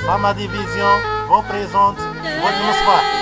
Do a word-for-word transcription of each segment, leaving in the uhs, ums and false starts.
Fama Division vous présente Wad Misbah.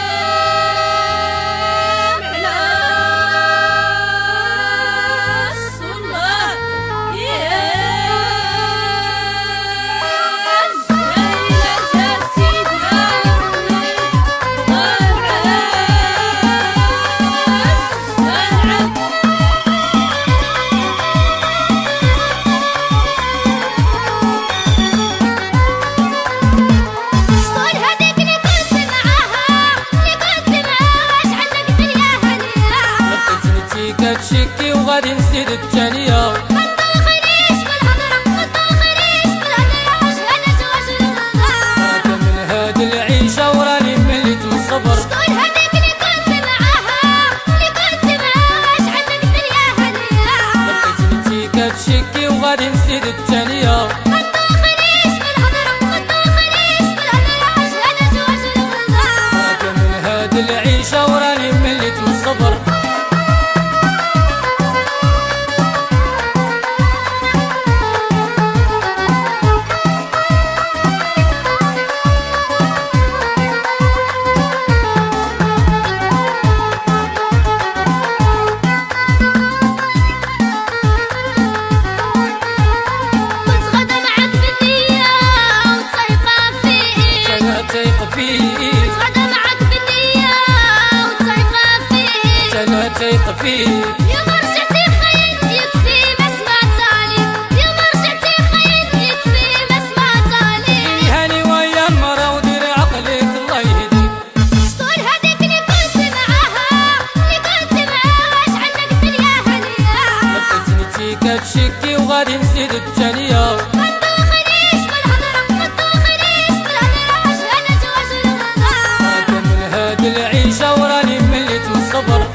تشكي وغادي نزيد الثانية ما تدخليش بالهضرة ما تدخليش بالهضرة أنا زواج الغدا راك من هاد العيشة وراني مليت من الصبر. شكون هاديك اللي كنت معاها اللي كنت معاها اش عندك الدنيا هانية لقيتني كتشكي وغادي نزيد الثانية ما تدخليش بالهضرة ما تدخليش بالهضرة أنا زواج الغدا راك من هاد العيشة وراني مليت من الصبر. نتغدى معاك بالنية وتصيفى فيه أنا تايق فيه يوم رجعتي خاين يكفي ما سمعت عليك يوم رجعتي خاين يكفي ما سمعت عليك هاني ويا المرا ودير عقلك الله يهديك. شكون هاديك اللي كنت معاها اللي كنت معاها اش عندك الدنيا هانية لقيتني كتشكي وغادي نزيد الثانية ما تدخليش بالهضرة ما تدخليش بالهضرة أنا زواج الغدا راك من هاد العيشة وراني مليت من الصبر.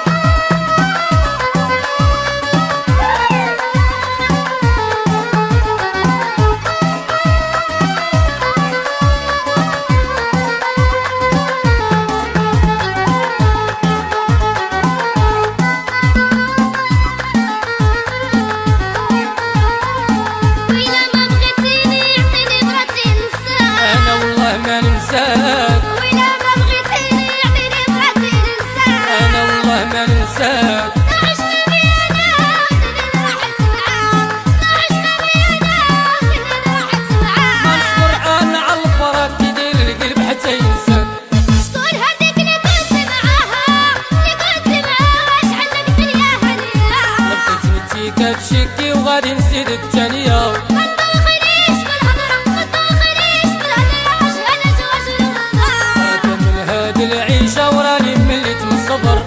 ويلا ما بغيتيني يعطيني بغيتي ننساك أنا والله ما ننساك عشنا ويانا سنين راحت معاك عشنا ويانا سنين راحت معاك ما نصبر أنا على الفراق يدير القلب حتى ينساك. شكون هاديك اللي كنت معاها اللي كنت معاها اش عندك الدنيا هانية لقيتني كتشكي وغادي نزيد الثانية ما تدخليش بالهضرة ما تدخليش بالهضرة أنا زواج الغدا راك من هاد العيشة وراني مليت من الصبر.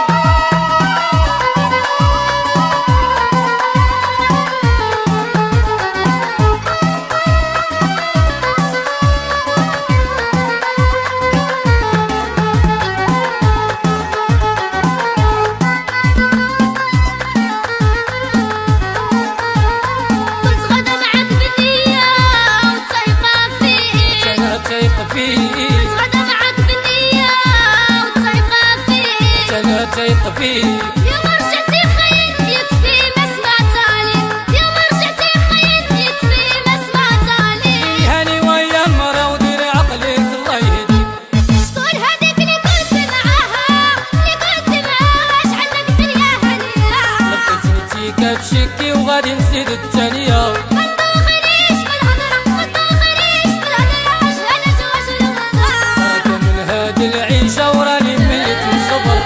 نتغدى معاك بالنية وتصيفى فيه أنا تايق فيه نتغدى معاك بالنية وتصيفى فيه أنا تايق فيه يوم رجعتي خاين يكفي ما سمعت عليك يوم رجعتي خاين يكفي ما سمعت عليك هاني ويا المرا ودير عقلك الله يهديك. شكون هاديك اللي كنت معاها اللي كنت معاها اش عندك الدنيا هانية لقيتني كتشكي وغادي نزيد الثانية ما تدخليش بالهضرة ما تدخليش بالهضرة أنا زواج الغدا راك من هاد العيشة وراني مليت من الصبر.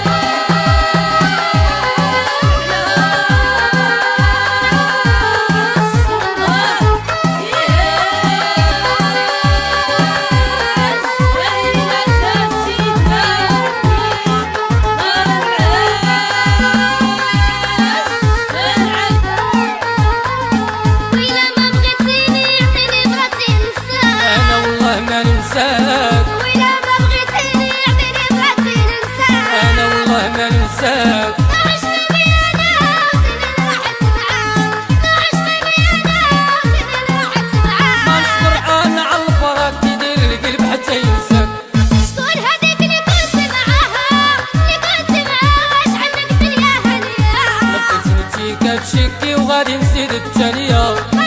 ويلا ما بغيتيني يعطيني بغيتي ننساك أنا والله ما ننساك ويلا ما بغيتيني يعطيني بغيتي ننساك أنا والله ما ننساك عشنا ويانا سنين راحت معاك عشنا ويانا سنين راحت ما معاك نصبر أنا على الفراق يدير القلب حتى ينساك. شكون هاديك اللي كنت معاها اللي كنت معاها اش عندك الدنيا هانية لقيتني كتشكي وغادي نزيد الثانية